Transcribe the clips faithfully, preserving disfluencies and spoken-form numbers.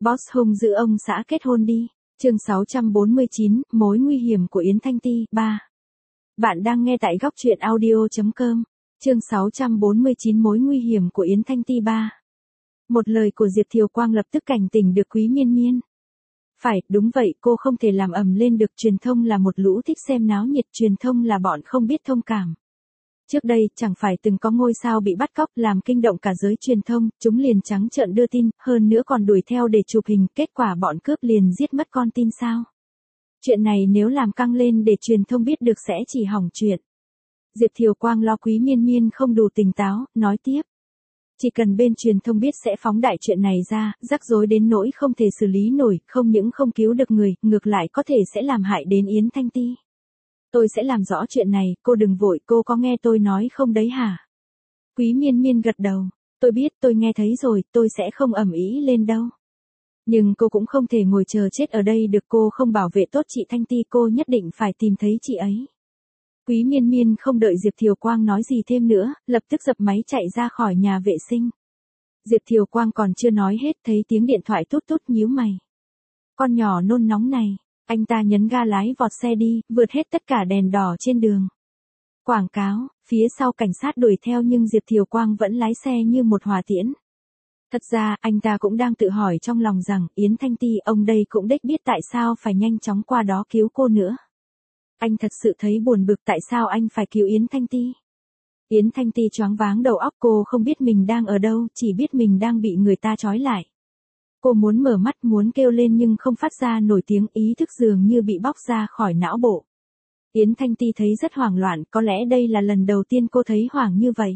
Boss hung dữ ông xã kết hôn đi. Chương sáu trăm bốn mươi chín, mối nguy hiểm của Yến Thanh Ti, ba. Bạn đang nghe tại góc truyện audio chấm com. Chương sáu trăm bốn mươi chín, mối nguy hiểm của Yến Thanh Ti, ba. Một lời của Diệp Thiều Quang lập tức cảnh tỉnh được Quý Miên Miên. Phải, đúng vậy, cô không thể làm ầm lên được, truyền thông là một lũ thích xem náo nhiệt, truyền thông là bọn không biết thông cảm. Trước đây, chẳng phải từng có ngôi sao bị bắt cóc làm kinh động cả giới truyền thông, chúng liền trắng trợn đưa tin, hơn nữa còn đuổi theo để chụp hình, kết quả bọn cướp liền giết mất con tin sao. Chuyện này nếu làm căng lên để truyền thông biết được sẽ chỉ hỏng chuyện. Diệp Thiều Quang lo Quý Miên Miên không đủ tỉnh táo, nói tiếp. Chỉ cần bên truyền thông biết sẽ phóng đại chuyện này ra, rắc rối đến nỗi không thể xử lý nổi, không những không cứu được người, ngược lại có thể sẽ làm hại đến Yến Thanh Ti. Tôi sẽ làm rõ chuyện này, cô đừng vội, cô có nghe tôi nói không đấy hả? Quý Miên Miên gật đầu, tôi biết, tôi nghe thấy rồi, tôi sẽ không ầm ĩ lên đâu. Nhưng cô cũng không thể ngồi chờ chết ở đây được, cô không bảo vệ tốt chị Thanh Ti, cô nhất định phải tìm thấy chị ấy. Quý Miên Miên không đợi Diệp Thiều Quang nói gì thêm nữa, lập tức dập máy chạy ra khỏi nhà vệ sinh. Diệp Thiều Quang còn chưa nói hết thấy tiếng điện thoại tút tút, nhíu mày. Con nhỏ nôn nóng này, anh ta nhấn ga lái vọt xe đi, vượt hết tất cả đèn đỏ trên đường. Quảng cáo, phía sau cảnh sát đuổi theo nhưng Diệp Thiều Quang vẫn lái xe như một hỏa tiễn. Thật ra, anh ta cũng đang tự hỏi trong lòng rằng, Yến Thanh Ti, ông đây cũng đếch biết tại sao phải nhanh chóng qua đó cứu cô nữa. Anh thật sự thấy buồn bực tại sao anh phải cứu Yến Thanh Ti. Yến Thanh Ti choáng váng đầu óc, cô không biết mình đang ở đâu, chỉ biết mình đang bị người ta trói lại. Cô muốn mở mắt, muốn kêu lên nhưng không phát ra nổi tiếng, ý thức dường như bị bóc ra khỏi não bộ. Yến Thanh Ti thấy rất hoảng loạn, có lẽ đây là lần đầu tiên cô thấy hoảng như vậy.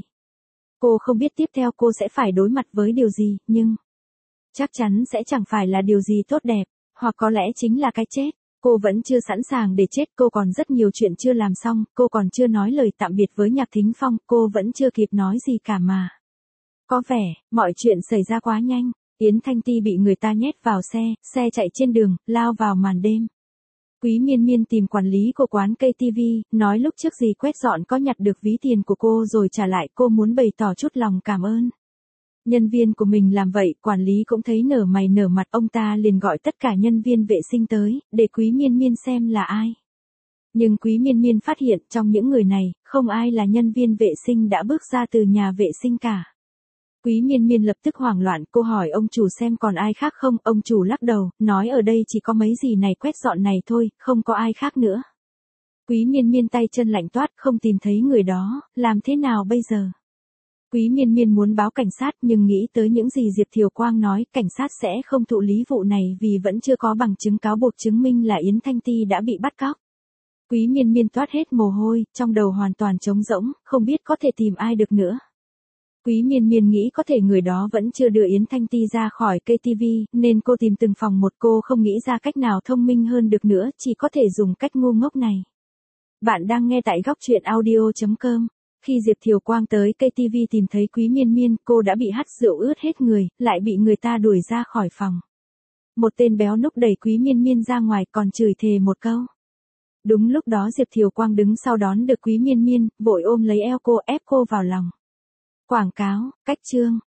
Cô không biết tiếp theo cô sẽ phải đối mặt với điều gì, nhưng chắc chắn sẽ chẳng phải là điều gì tốt đẹp, hoặc có lẽ chính là cái chết. Cô vẫn chưa sẵn sàng để chết, cô còn rất nhiều chuyện chưa làm xong, cô còn chưa nói lời tạm biệt với Nhạc Thính Phong, cô vẫn chưa kịp nói gì cả mà. Có vẻ, mọi chuyện xảy ra quá nhanh, Yến Thanh Ti bị người ta nhét vào xe, xe chạy trên đường, lao vào màn đêm. Quý Miên Miên tìm quản lý của quán ca tê vê, nói lúc trước gì quét dọn có nhặt được ví tiền của cô rồi trả lại, cô muốn bày tỏ chút lòng cảm ơn. Nhân viên của mình làm vậy, quản lý cũng thấy nở mày nở mặt, ông ta liền gọi tất cả nhân viên vệ sinh tới, để Quý Miên Miên xem là ai. Nhưng Quý Miên Miên phát hiện trong những người này, không ai là nhân viên vệ sinh đã bước ra từ nhà vệ sinh cả. Quý Miên Miên lập tức hoảng loạn, cô hỏi ông chủ xem còn ai khác không, ông chủ lắc đầu, nói ở đây chỉ có mấy gì này quét dọn này thôi, không có ai khác nữa. Quý Miên Miên tay chân lạnh toát, không tìm thấy người đó, làm thế nào bây giờ? Quý Miên Miên muốn báo cảnh sát nhưng nghĩ tới những gì Diệp Thiều Quang nói, cảnh sát sẽ không thụ lý vụ này vì vẫn chưa có bằng chứng cáo buộc chứng minh là Yến Thanh Ti đã bị bắt cóc. Quý Miên Miên toát hết mồ hôi, trong đầu hoàn toàn trống rỗng, không biết có thể tìm ai được nữa. Quý Miên Miên nghĩ có thể người đó vẫn chưa đưa Yến Thanh Ti ra khỏi ca tê vê, nên cô tìm từng phòng một, cô không nghĩ ra cách nào thông minh hơn được nữa, chỉ có thể dùng cách ngu ngốc này. Bạn đang nghe tại góc truyện audio chấm com. Khi Diệp Thiều Quang tới ca tê vê tìm thấy Quý Miên Miên, cô đã bị hắt rượu ướt hết người, lại bị người ta đuổi ra khỏi phòng. Một tên béo núc đẩy Quý Miên Miên ra ngoài còn chửi thề một câu. Đúng lúc đó Diệp Thiều Quang đứng sau đón được Quý Miên Miên, vội ôm lấy eo cô, ép cô vào lòng. Quảng cáo, cách chương,